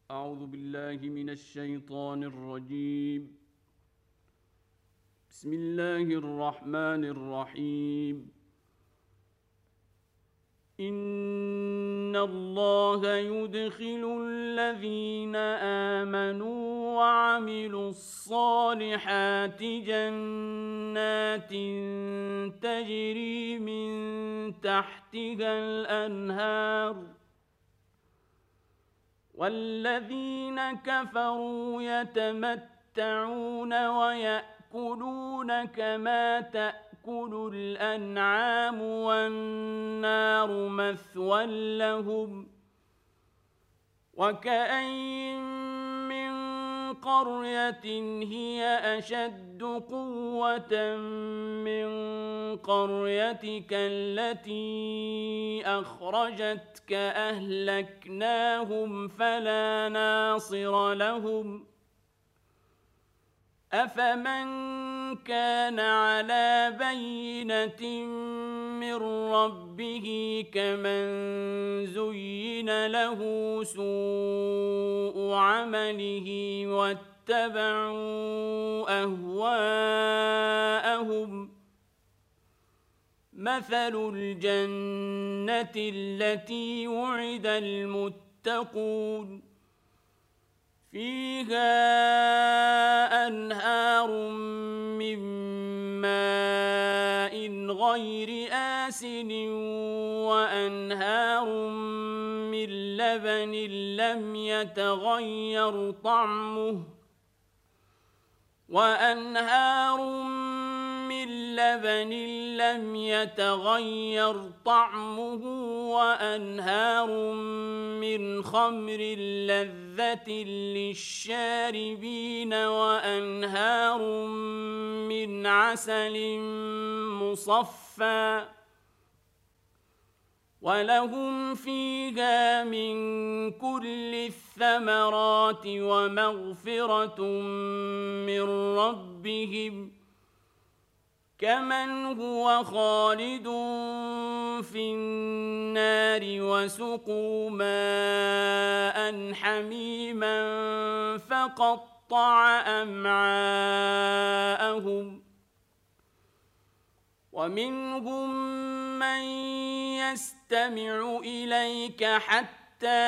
أعوذ بالله من الشيطان الرجيم. بسم الله الرحمن الرحيم. إن الله يدخل الذين آمنوا وعملوا الصالحات جنات تجري من تحتها الأنهار، والذين كفروا يتمتعون ويأكلون كما تأكل الأنعام والنار مثوى لهم. وكأين من قرية هي أشد قوة من قريتك التي أخرجتك أهلكناهم فلا ناصر لهم. أفمن كان على بينة من ربه كمن زين له سوء عمله واتبعوا أهواءهم. مثل الجنة التي وعد المتقون فيها أنهار من ماء غير آسن وأنهار من لبن لم يتغير طعمه وأنهار من خمر لذة للشاربين وأنهار من عسل مصفى ولهم فيها من كل الثمرات ومغفرة من ربهم كمن هو خالد في النار وسقوا ماء حميما فقطع أمعاءهم. ومنهم من يستمع إليك حتى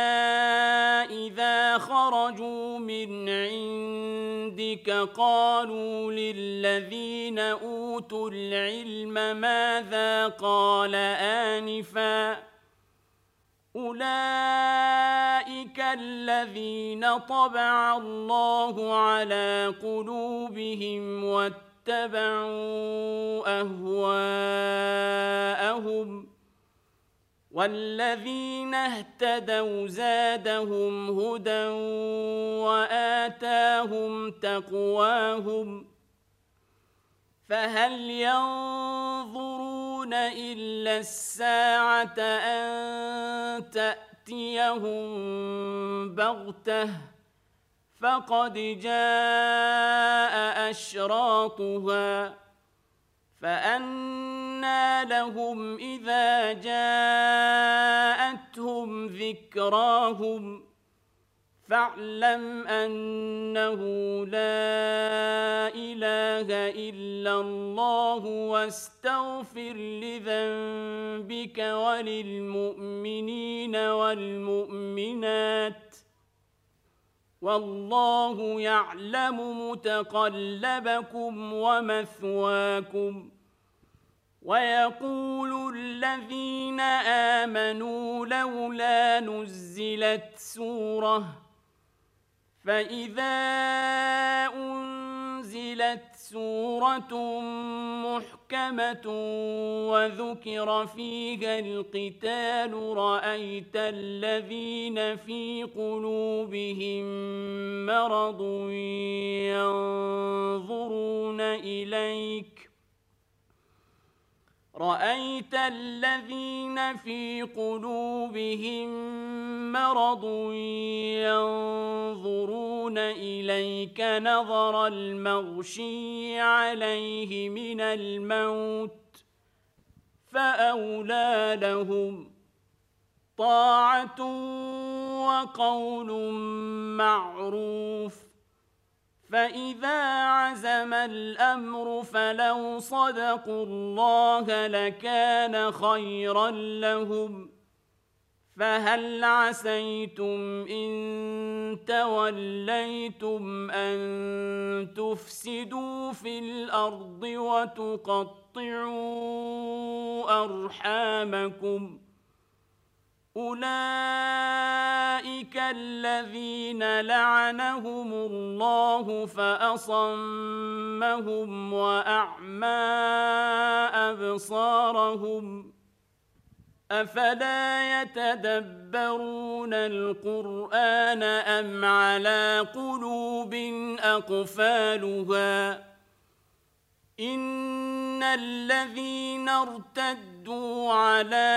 إذا خرجوا من عندك قالوا للذين أوتوا العلم ماذا قال آنفا أولئك الذين طبع الله على قلوبهم واتبعوا أهواءهم. والذين اهتدوا زادهم هدى وآتاهم تقواهم. فهل ينظرون إلا الساعة أن تأتيهم بغتة فقد جاء أشراطها فأنى لهم إذا جاءتهم ذكراهم. فاعلم أنه لا إله إلا الله واستغفر لذنبك وللمؤمنين والمؤمنات والله يعلم متقلبكم ومثواكم. ويقول الذين آمنوا لولا نزلت سورة فإذا أنزلت سورة محكمة وذكر فيها القتال رأيت الذين في قلوبهم مرض ينظرون إليك نظر المغشي عليه من الموت فأولى لهم طاعة وقول معروف فإذا عزم الأمر فلو صدقوا الله لكان خيرا لهم فهل عسيتم إن توليتم أن تفسدوا في الأرض وتقطعوا أرحامكم أولئك الذين لعنهم الله فأصمهم وأعمى أبصارهم أفلا يتدبرون القرآن أم على قلوب أقفالها إن الذين ارتدوا على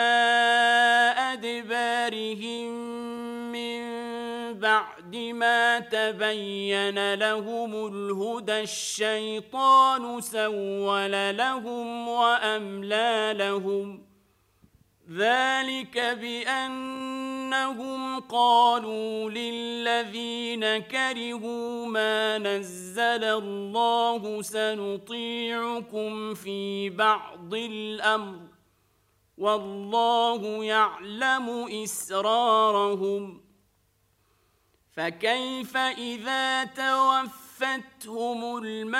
أدبارهم من بعد ما تبين لهم الهدى الشيطان سول لهم وأملى لهم ذلك بأنهم قالوا للذين كرهوا ما نزل الله سنطيعكم في بعض الأمر والله يعلم إسرارهم فكيف إذا توفتهم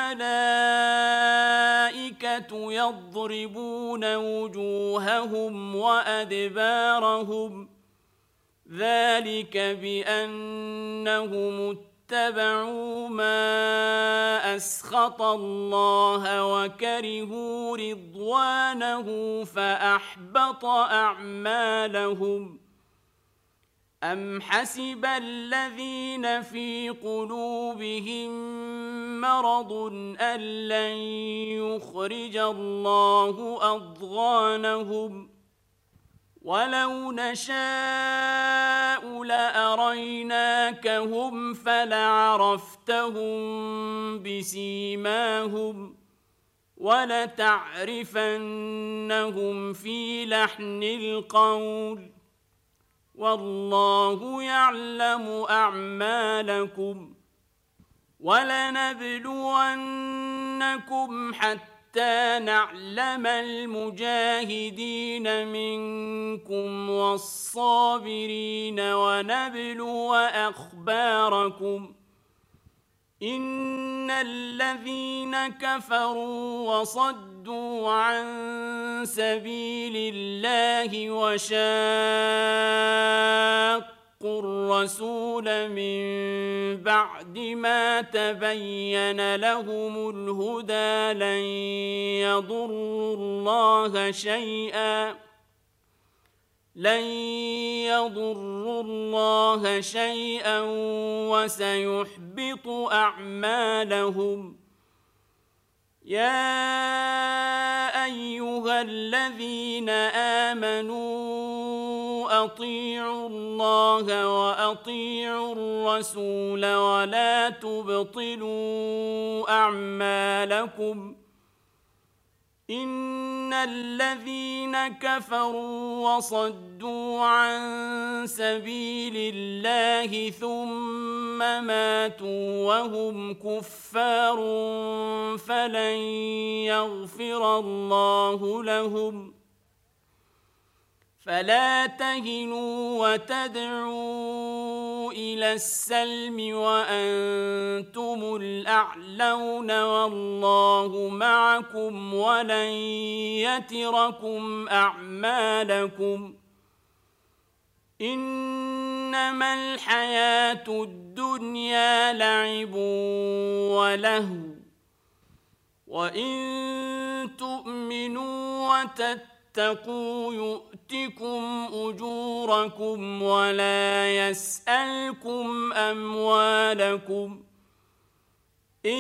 الملائكة يضربون وجوههم وأدبارهم ذلك بأنهم اتبعوا ما أسخط الله وكرهوا رضوانه فأحبط أعمالهم أم حسب الذين في قلوبهم مرض أن لن يخرج الله أضغانهم ولو نشاء لأريناكهم فلعرفتهم بسيماهم ولتعرفنهم في لحن القول والله يعلم أعمالكم ولنبلونكم حتى نعلم المجاهدين منكم والصابرين ونبلو أخباركم إن الذين كفروا وصدوا عن سبيل الله وشاقوا الرسول من بعد ما تبين لهم الهدى لن يضروا الله شيئا وسيحبط أعمالهم يا أيها الذين آمنوا أطيعوا الله وأطيعوا الرسول ولا تبطلوا أعمالكم إن الذين كفروا وصدوا عن سبيل الله ثم ماتوا وهم كفار فلن يغفر الله لهم فلا تهنوا وتدعوا إلى السلم وأنتم الأعلون والله معكم ولن يتركم أعمالكم إنما الحياة الدنيا لعب ولهو وإن تؤمنوا وتتقوا يؤتكم أجوركم ولا يسألكم أموالكم إن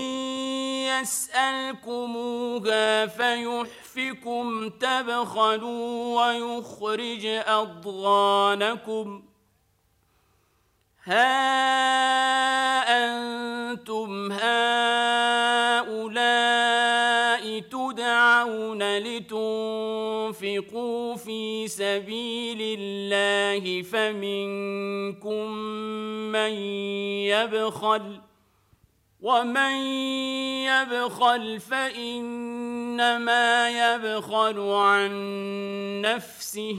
يسألكموها فيحفكم تبخلوا ويخرج أضغانكم ها أنتم هؤلاء تدعون لتنفقوا في سبيل الله فمنكم ومن يبخل فإنما يبخل عن نفسه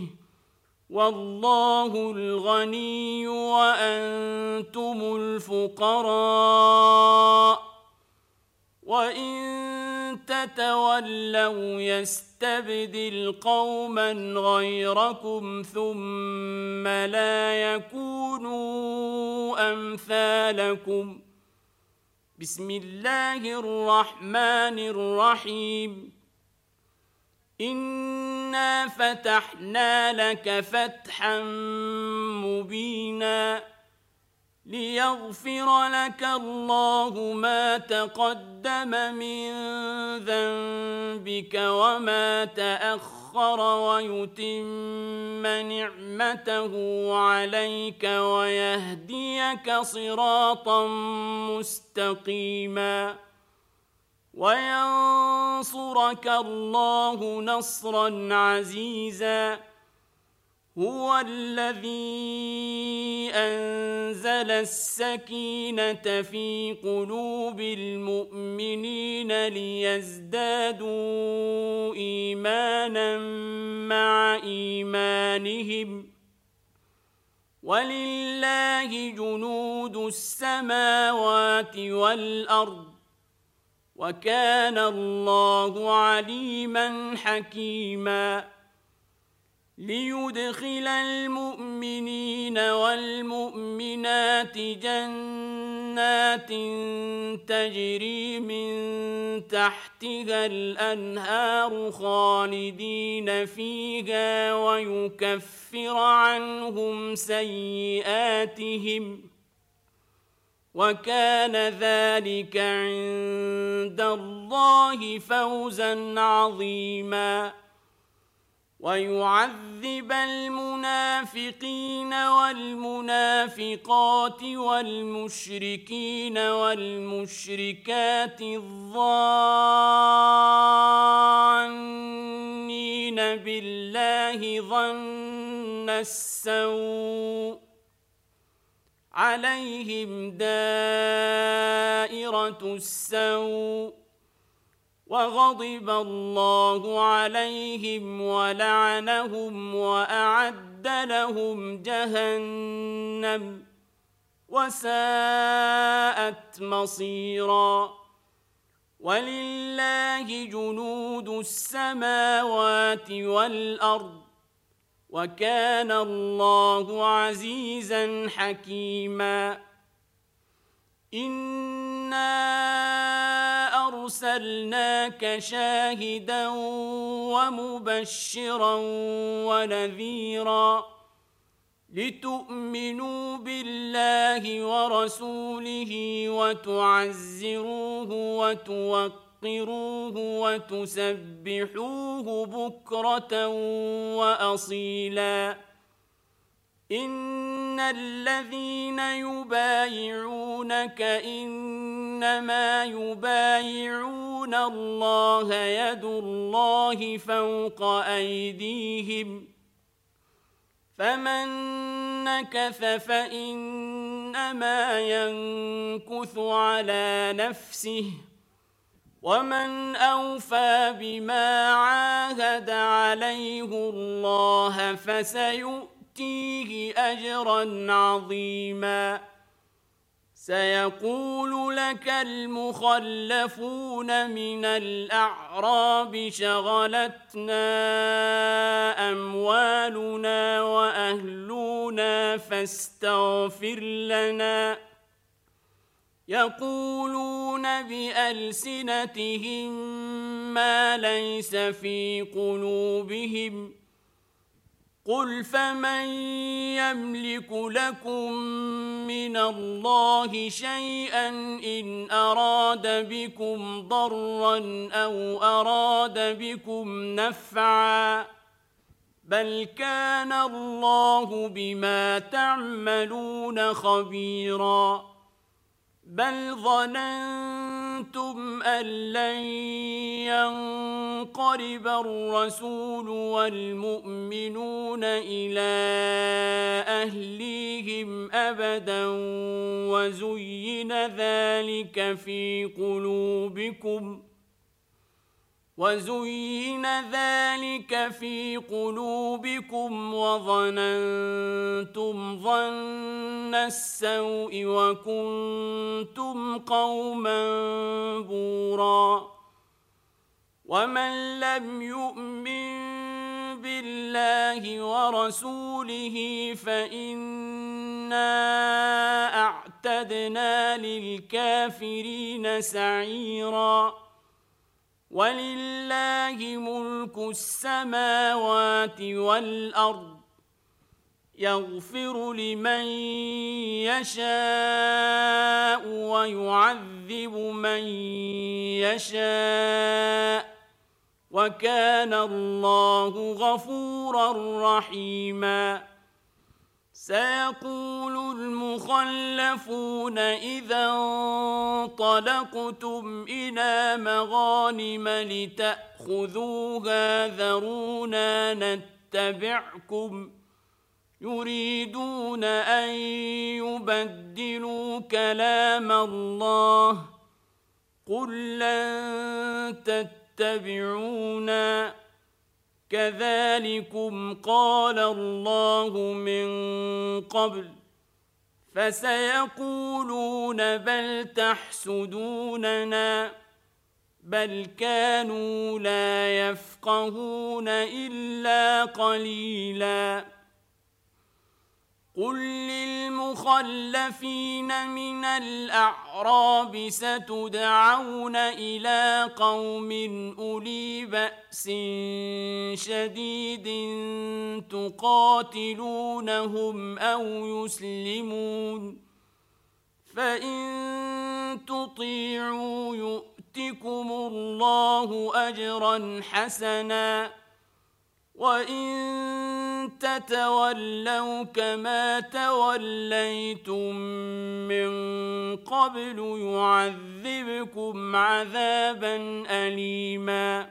والله الغني وأنتم الفقراء وإن تتولوا يستبدل قوما غيركم ثم لا يكونوا أمثالكم. بسم الله الرحمن الرحيم. إنا فتحنا لك فتحا مبينا ليغفر لك الله ما تقدم من ذنبك وما تأخر ويتم نعمته عليك ويهديك صراطا مستقيما وينصرك الله نصرا عزيزا. هو الذي أنزل السكينة في قلوب المؤمنين ليزدادوا إيمانا مع إيمانهم ولله جنود السماوات والأرض وكان الله عليما حكيما. ليدخل المؤمنين والمؤمنات جنات تجري من تحتها الأنهار خالدين فيها ويكفر عنهم سيئاتهم وكان ذلك عند الله فوزا عظيما. ويعذب المنافقين والمنافقات والمشركين والمشركات الظانين بالله ظن السوء عليهم دائرة السوء وغضب الله عليهم ولعنهم وأعد لهم جهنم وساءت مصيرا. ولله جنود السماوات والأرض وكان الله عزيزا حكيما. إنا أرسلناك شاهدا ومبشرا ونذيرا لتؤمنوا بالله ورسوله وتعزروه وتوقروه وتسبحوه بكرة وأصيلا. إن الذين يبايعونك إنما يبايعون الله يد الله فوق أيديهم فمن نكث فإنما ينكث على نفسه ومن أوفى بما عاهد عليه الله فسيؤتيه أجرا عظيما. سيقول لك المخلفون من الأعراب شغلتنا أموالنا وأهلنا فاستغفر لنا. يقولون بألسنتهم ما ليس في قلوبهم قل فمن يملك لكم من الله شيئا إن أراد بكم ضرا أو أراد بكم نفعا بل كان الله بما تعملون خبيرا. بل ظننتم أن لن ينقلب الرسول والمؤمنون إلى أهليهم أبدا وزين ذلك في قلوبكم وظننتم ظن السوء وكنتم قوما بورا ومن لم يؤمن بالله ورسوله فإنا أعتدنا للكافرين سعيرا ولله ملك السماوات والأرض يغفر لمن يشاء ويعذب من يشاء وكان الله غفورا رحيما سيقول المخلفون إذا انطلقتم إلى مغانم لتأخذوها ذرونا نتبعكم يريدون أن يبدلوا كلام الله قل لن تتبعونا كذلكم قال الله من قبل فسيقولون بل تحسدوننا بل كانوا لا يفقهون إلا قليلا قل للمخلفين من الأعراب ستدعون إلى قوم أولي بأس شديد تقاتلونهم أو يسلمون فإن تطيعوا يؤتكم الله أجرا حسنا وإن تتولوا كما توليتم من قبل يعذبكم عذابا أليما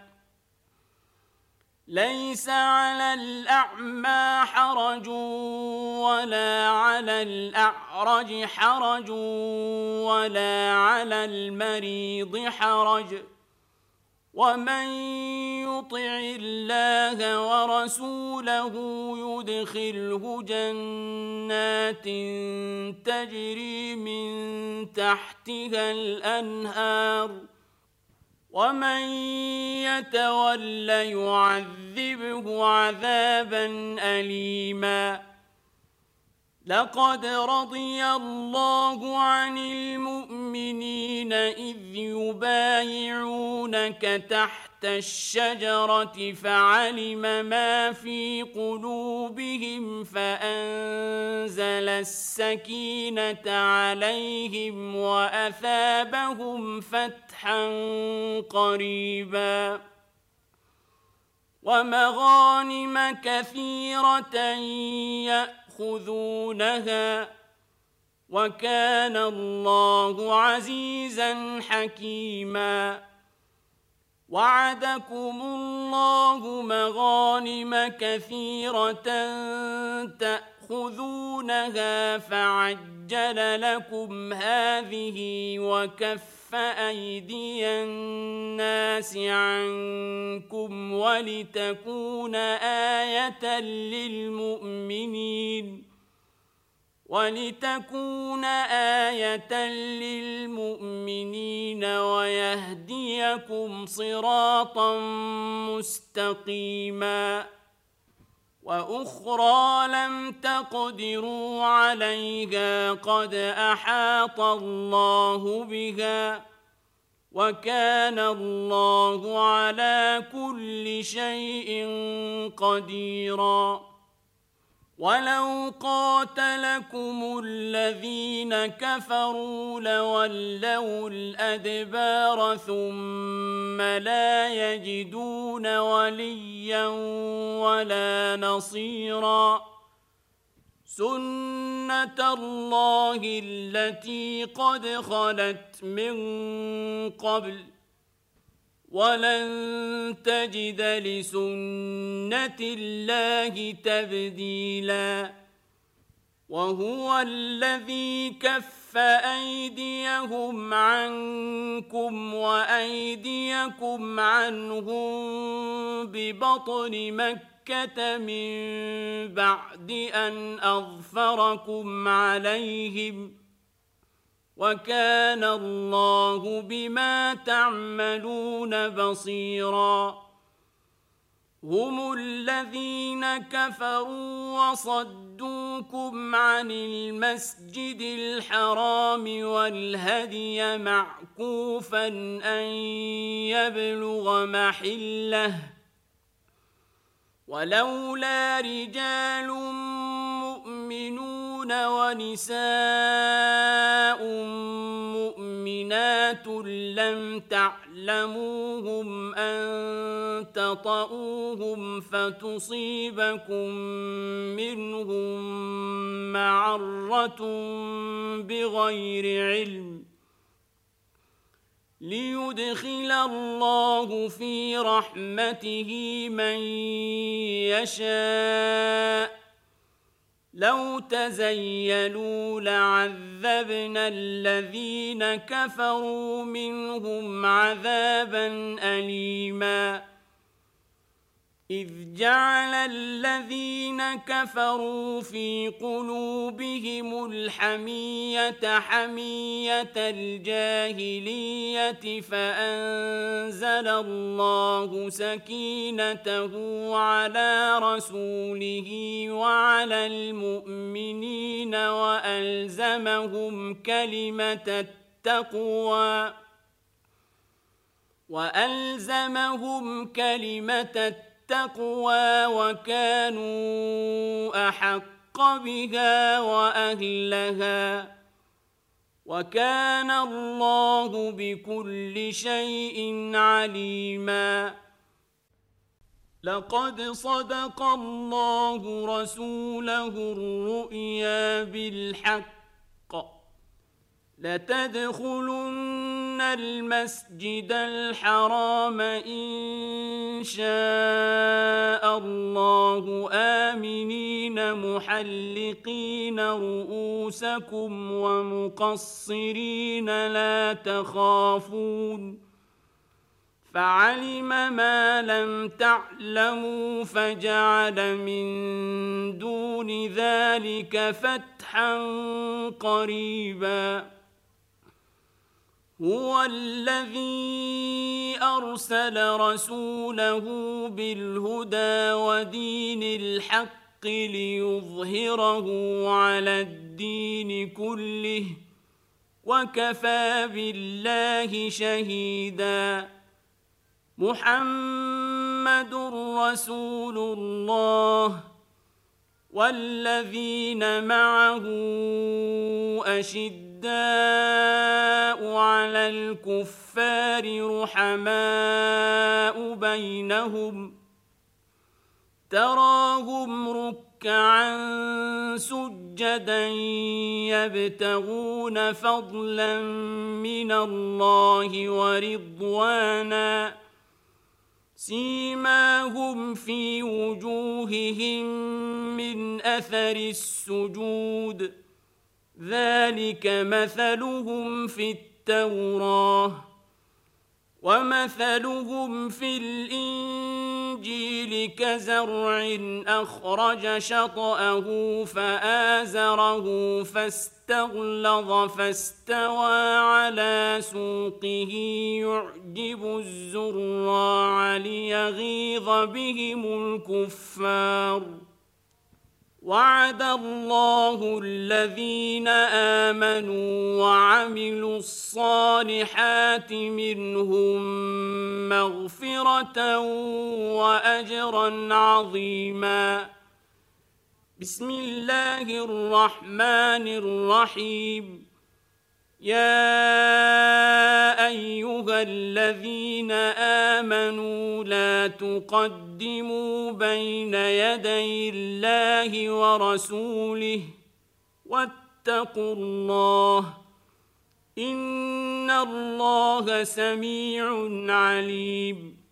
ليس على الأعمى حرج ولا على الأعرج حرج ولا على المريض حرج ومن يطع الله ورسوله يدخله جنات تجري من تحتها الأنهار ومن يتول يعذبه عذابا أليما لقد رضي الله عن المؤمنين إذ يبايعونك تحت الشجرة فعلم ما في قلوبهم فأنزل السكينة عليهم وأثابهم فتحا قريبا ومغانم كثيرة يأخذونها وكان الله عزيزا حكيما وعدكم الله مغانم كثيرة تأخذونها فعجل لكم هذه وكف أيدي الناس عنكم ولتكون آية للمؤمنين ويهديكم صراطا مستقيما وأخرى لم تقدروا عليها قد أحاط الله بها وكان الله على كل شيء قديرا ولو قاتلكم الذين كفروا لولوا الأدبار ثم لا يجدون وليا ولا نصيرا سنة الله التي قد خلت من قبل ولن تجد لسنة الله تبديلا وهو الذي كف أيديهم عنكم وأيديكم عنهم ببطن مكة من بعد أن أظفركم عليهم وكان الله بما تعملون بصيرا هم الذين كفروا وصدوكم عن المسجد الحرام والهدي معكوفا أن يبلغ محله ولولا رجال مؤمنون ونساء مؤمنات لم تعلموهم أن تطؤوهم فتصيبكم منهم معرة بغير علم ليدخل الله في رحمته من يشاء لو تزيلوا لعذبنا الذين كفروا منهم عذابا أليما إذ جعل الذين كفروا في قلوبهم الحمية حمية الجاهلية فأنزل الله سكينته على رسوله وعلى المؤمنين وألزمهم كلمة التقوى وكانوا أحق بها وأهلها وكان الله بكل شيء عليما لقد صدق الله رسوله الرؤيا بالحق لتدخلن المسجد الحرام إن شاء الله آمنين محلقين رؤوسكم ومقصرين لا تخافون فعلم ما لم تعلموا فجعل من دون ذلك فتحا قريبا هو الذي أرسل رسوله بالهدى ودين الحق ليظهره على الدين كله وكفى بالله شهيدا محمد رسول الله والذين معه أشداء على الكفار رحماء بينهم تراهم ركعا سجدا يبتغون فضلا من الله ورضوانا سيماهم في وجوههم من أثر السجود ذلك مثلهم في التوراة ومثلهم في الإنجيل كزرع أخرج شطأه فآزره فاستغلظ فاستوى على سوقه يعجب الزراع ليغيظ بهم الكفار وعد الله الذين آمنوا وعملوا الصالحات منهم مغفرة وأجرا عظيما بسم الله الرحمن الرحيم يا أيها الذين آمنوا لا تقدموا بين يدي الله ورسوله واتقوا الله إن الله سميع عليم.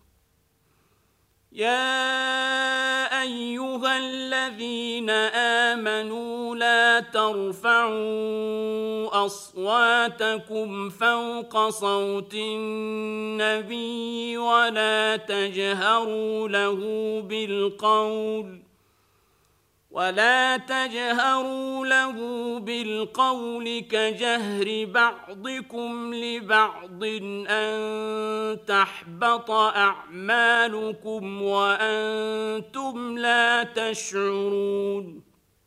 يا أيها الذين آمنوا لا ترفعوا أصواتكم فوق صوت النبي ولا تجهروا له بالقول كجهر بعضكم لبعض أن تحبط أعمالكم وأنتم لا تشعرون.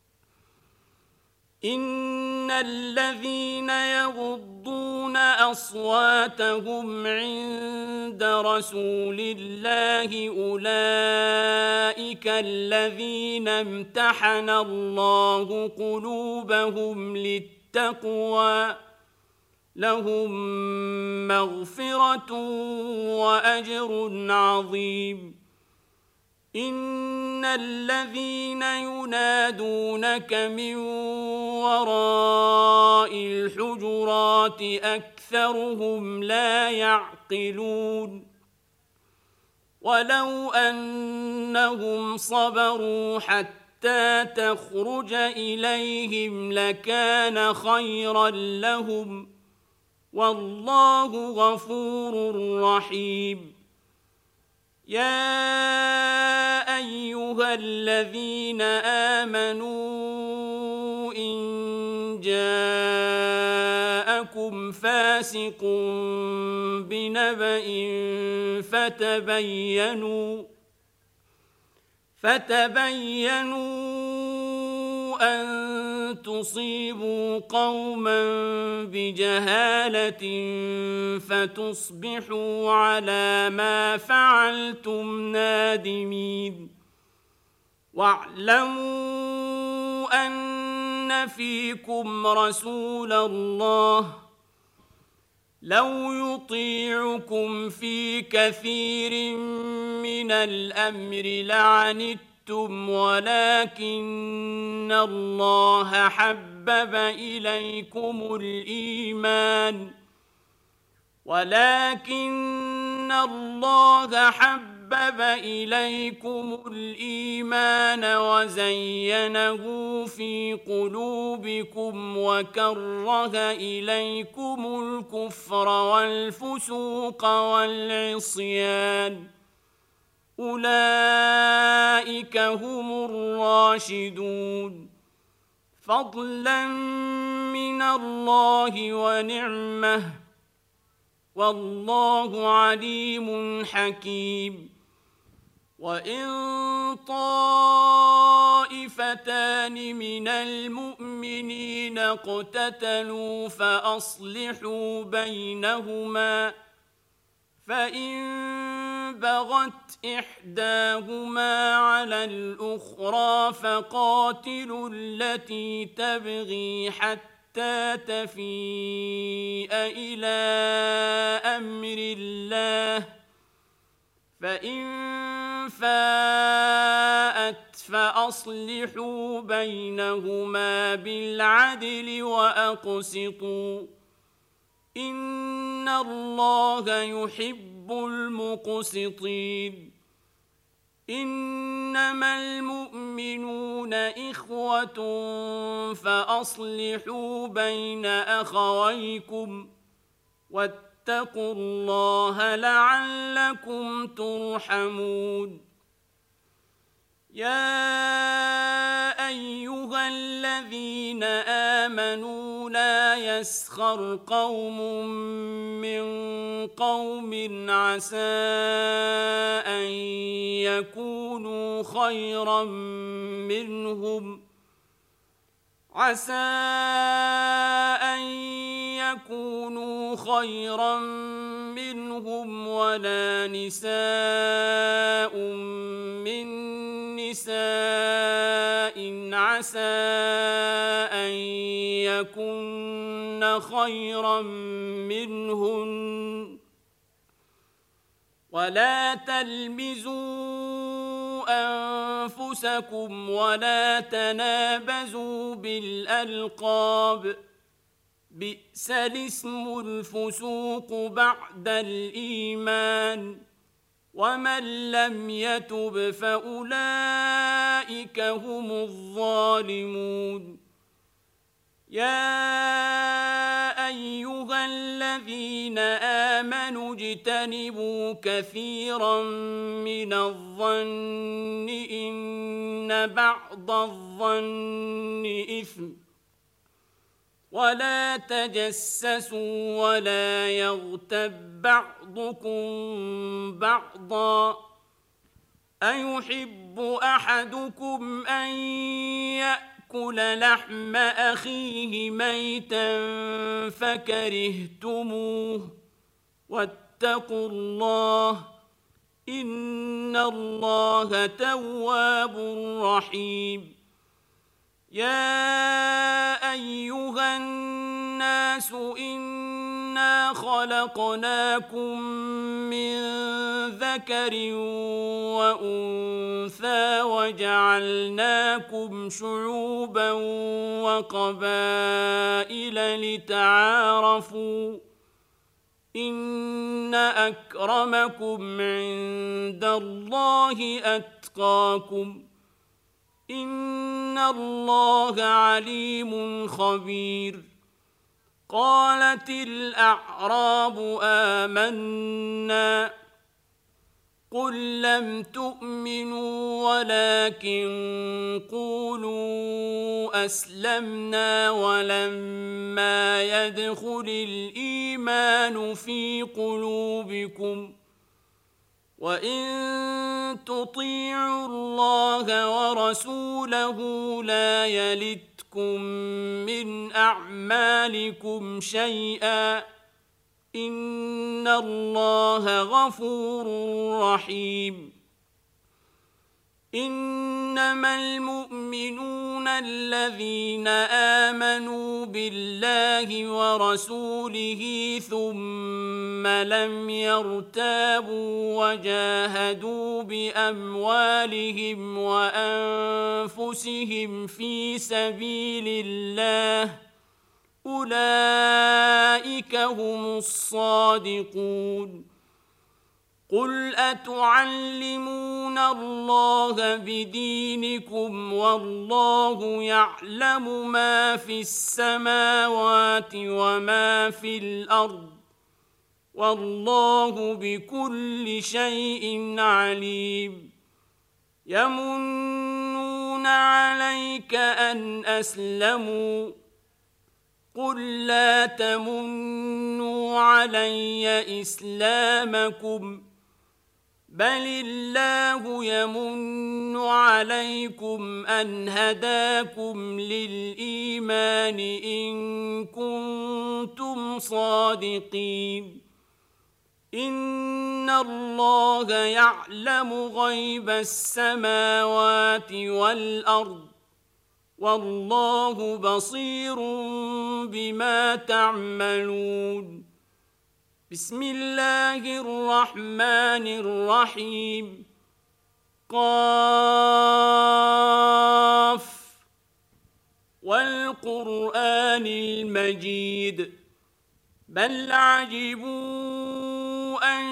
إن الذين يغضون أصواتهم عند رسول الله أولئك الذين امتحن الله قلوبهم للتقوى لهم مغفرة وأجر عظيم. إن الذين ينادونك من وراء الحجرات أكثرهم لا يعقلون. ولو أنهم صبروا حتى تخرج إليهم لكان خيرا لهم والله غفور رحيم. يا أيها الذين آمنوا إن جاءكم فاسق بنبأ فتبينوا أن تصيبوا قوما بجهالة فتصبحوا على ما فعلتم نادمين. واعلموا أن فيكم رسول الله لو يطيعكم في كثير من الأمر لعنتم ولكن الله حبب إليكم الإيمان وزينه في قلوبكم وكره إليكم الكفر والفسوق والعصيان أولئك هم الراشدون فضلا من الله ونعمه والله عليم حكيم. وإن طائفتان من المؤمنين اقتتلوا فأصلحوا بينهما فإن بغت إحداهما على الأخرى فقاتلوا التي تبغي حتى تفيء إلى أمر الله فإن فاءت فأصلحوا بينهما بالعدل وأقسطوا إن الله يحب المقسطين. إنما المؤمنون إخوة فأصلحوا بين أخويكم واتقوا الله لعلكم ترحمون. يا أيها الذين آمنوا لا يسخر قوم من قوم عسى أن يكونوا خيرا منهم ولا نساء من نساء عسى أن يكن خيرا منهن ولا تلمزوا أنفسكم ولا تنابزوا بالألقاب بئس الاسم الفسوق بعد الإيمان ومن لم يتب فأولئك هم الظالمون يا أيها الذين آمنوا اجتنبوا كثيرا من الظن إن بعض الظن إثم ولا تجسسوا ولا يغتب بعضكم بعضا أيحب أحدكم أن يأكل لحم أخيه ميتا فكرهتموه واتقوا الله إن الله تواب رحيم يا أيها الناس إنا خلقناكم من ذكر وأنثى وجعلناكم شعوبا وقبائل لتعارفوا إن أكرمكم عند الله أتقاكم إن الله عليم خبير قالت الأعراب آمنا قل لم تؤمنوا ولكن قولوا أسلمنا ولما يدخل الإيمان في قلوبكم وإن تطيعوا الله ورسوله لا يلتكم من أعمالكم شيئا إن الله غفور رحيم إنما المؤمنون الذين آمنوا بالله ورسوله ثم لم يرتابوا وجاهدوا بأموالهم وأنفسهم في سبيل الله أولئك هم الصادقون قل أتعلمون الله بدينكم والله يعلم ما في السماوات وما في الأرض والله بكل شيء عليم يمنون عليك أن أسلموا قل لا تمنوا علي إسلامكم بل الله يمن عليكم أن هداكم للإيمان إن كنتم صادقين إن الله يعلم غيب السماوات والأرض والله بصير بما تعملون بسم الله الرحمن الرحيم قاف والقرآن المجيد بل عجبوا أن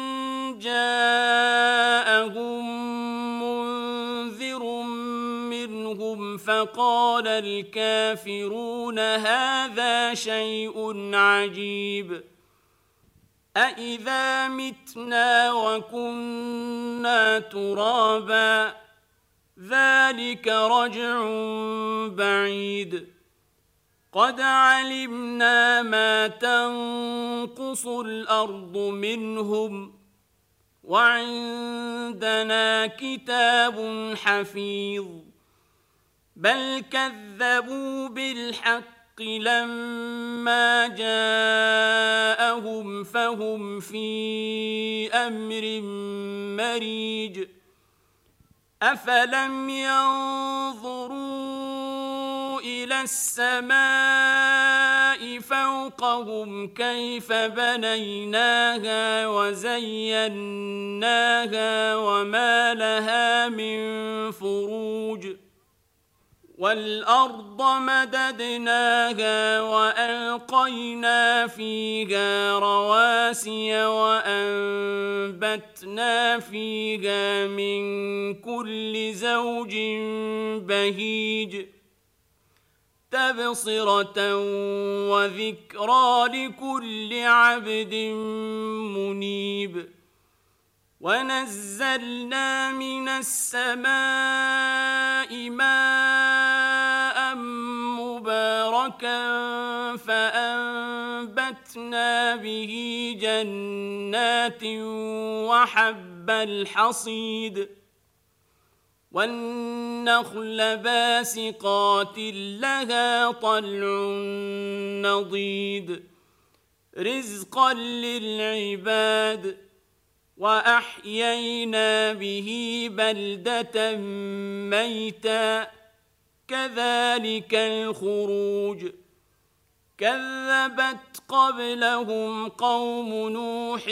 جاءهم منذر منهم فقال الكافرون هذا شيء عجيب أإذا متنا وكنا ترابا ذلك رجع بعيد قد علمنا ما تنقص الأرض منهم وعندنا كتاب حفيظ بل كذبوا بالحق لما جاءهم فهم في أمر مريج أفلم ينظروا إلى السماء فوقهم فوقهم كيف بنيناها وزيناها وما لها من فروج والأرض مددناها وألقينا فيها رواسي وأنبتنا فيها من كل زوج بهيج تبصرة وذكرى لكل عبد منيب ونزلنا من السماء ماء مباركا فأنبتنا به جنات وحب الحصيد والنخل باسقات لها طلع نضيد رزقا للعباد وأحيينا به بلدة ميتا كذلك الخروج كذبت قبلهم قوم نوح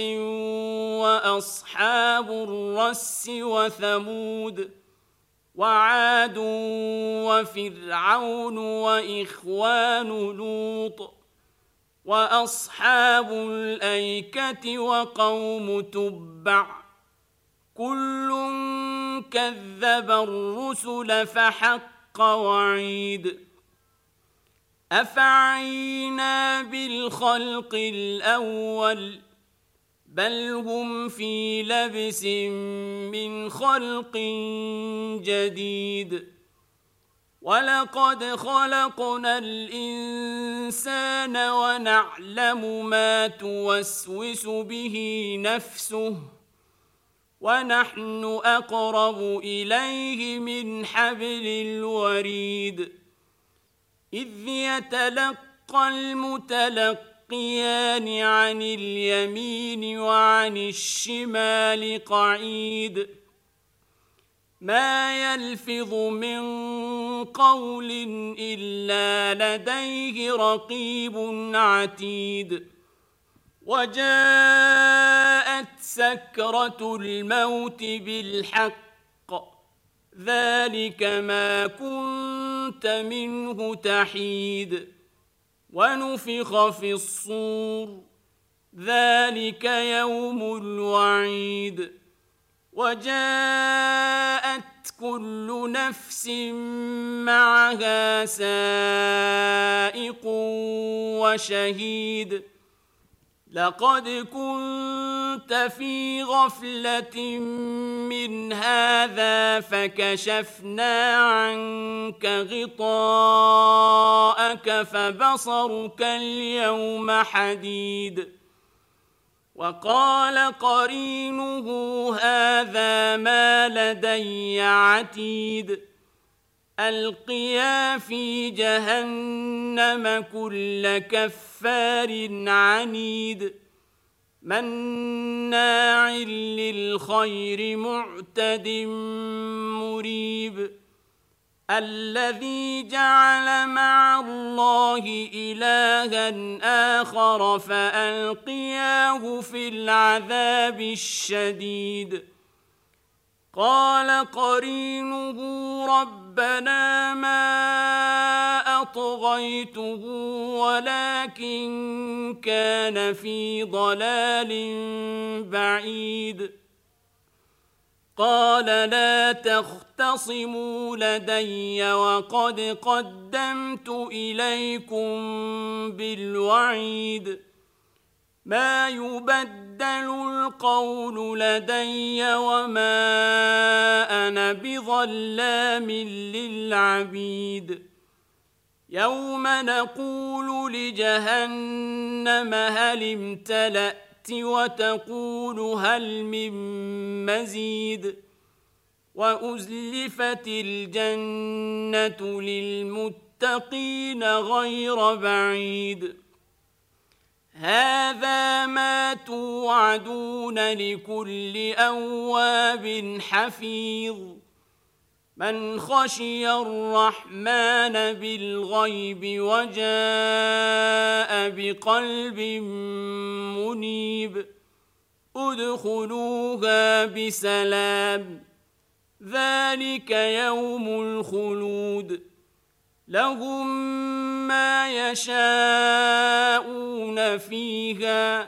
وأصحاب الرس وثمود وعاد وفرعون وإخوان لوط وأصحاب الأيكة وقوم تبع كل كذب الرسل فحق وعيد أفعينا بالخلق الأول بل هم في لبس من خلق جديد ولقد خلقنا الإنسان ونعلم ما توسوس به نفسه ونحن أقرب إليه من حبل الوريد إذ يتلقى المتلقيان عن اليمين وعن الشمال قعيد ما يلفظ من قول إلا لديه رقيب عتيد وجاءت سكرة الموت بالحق ذلك ما كنت منه تحيد ونفخ في الصور ذلك يوم الوعيد وجاءت كل نفس معها سائق وشهيد لقد كنت في غفلة من هذا فكشفنا عنك غطاءك فبصرك اليوم حديد وقال قرينه هذا ما لدي عتيد ألقيا في جهنم كل كفار عنيد مناع للخير معتد مريب الذي جعل مع الله إلها آخر فألقياه في العذاب الشديد قال قرينه ربنا ما أطغيته ولكن كان في ضلال بعيد قال لا تختصموا لدي وقد قدمت إليكم بالوعيد ما يبدل القول لدي وما أنا بظلام للعبيد يوم نقول لجهنم هل امتلأت وتقول هل من مزيد وأزلفت الجنة للمتقين غير بعيد هذا ما توعدون لكل أواب حفيظ من خشي الرحمن بالغيب وجاء بقلب منيب ادخلوها بسلام ذلك يوم الخلود لهم ما يشاءون فيها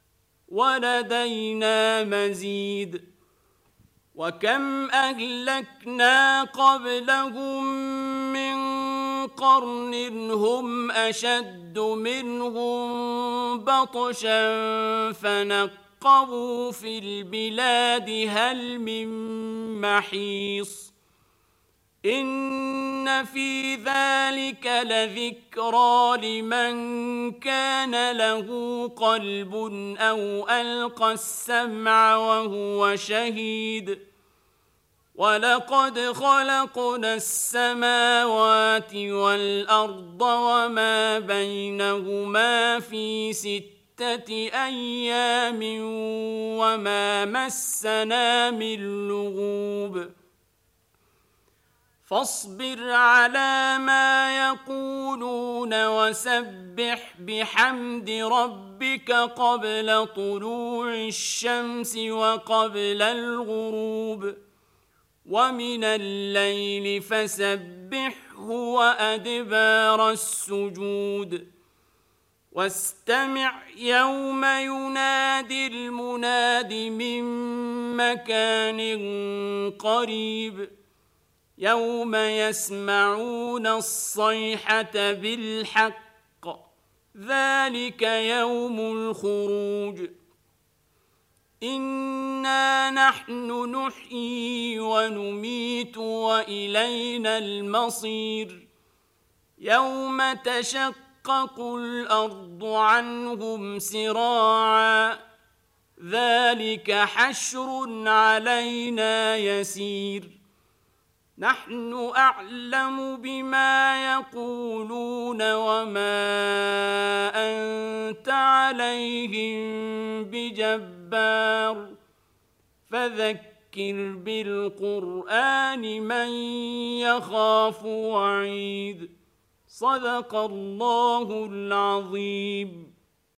ولدينا مزيد وكم أهلكنا قبلهم من قرن هم أشد منهم بطشا فنقبوا في البلاد هل من محيص إن في ذلك لذكرى لمن كان له قلب أو ألقى السمع وهو شهيد ولقد خلقنا السماوات والأرض وما بينهما في 6 أيام وما مسنا من لغوب فاصبر على ما يقولون وسبح بحمد ربك قبل طلوع الشمس وقبل الغروب ومن الليل فسبحه وأدبار السجود واستمع يوم ينادي المناد من مكان قريب يوم يسمعون الصيحة بالحق ذلك يوم الخروج إنا نحن نحيي ونميت وإلينا المصير يوم تشقق الأرض عنهم سراعا ذلك حشر علينا يسير نحن أعلم بما يقولون وما أنت عليهم بجبار فذكر بالقرآن من يخاف وعيد صدق الله العظيم.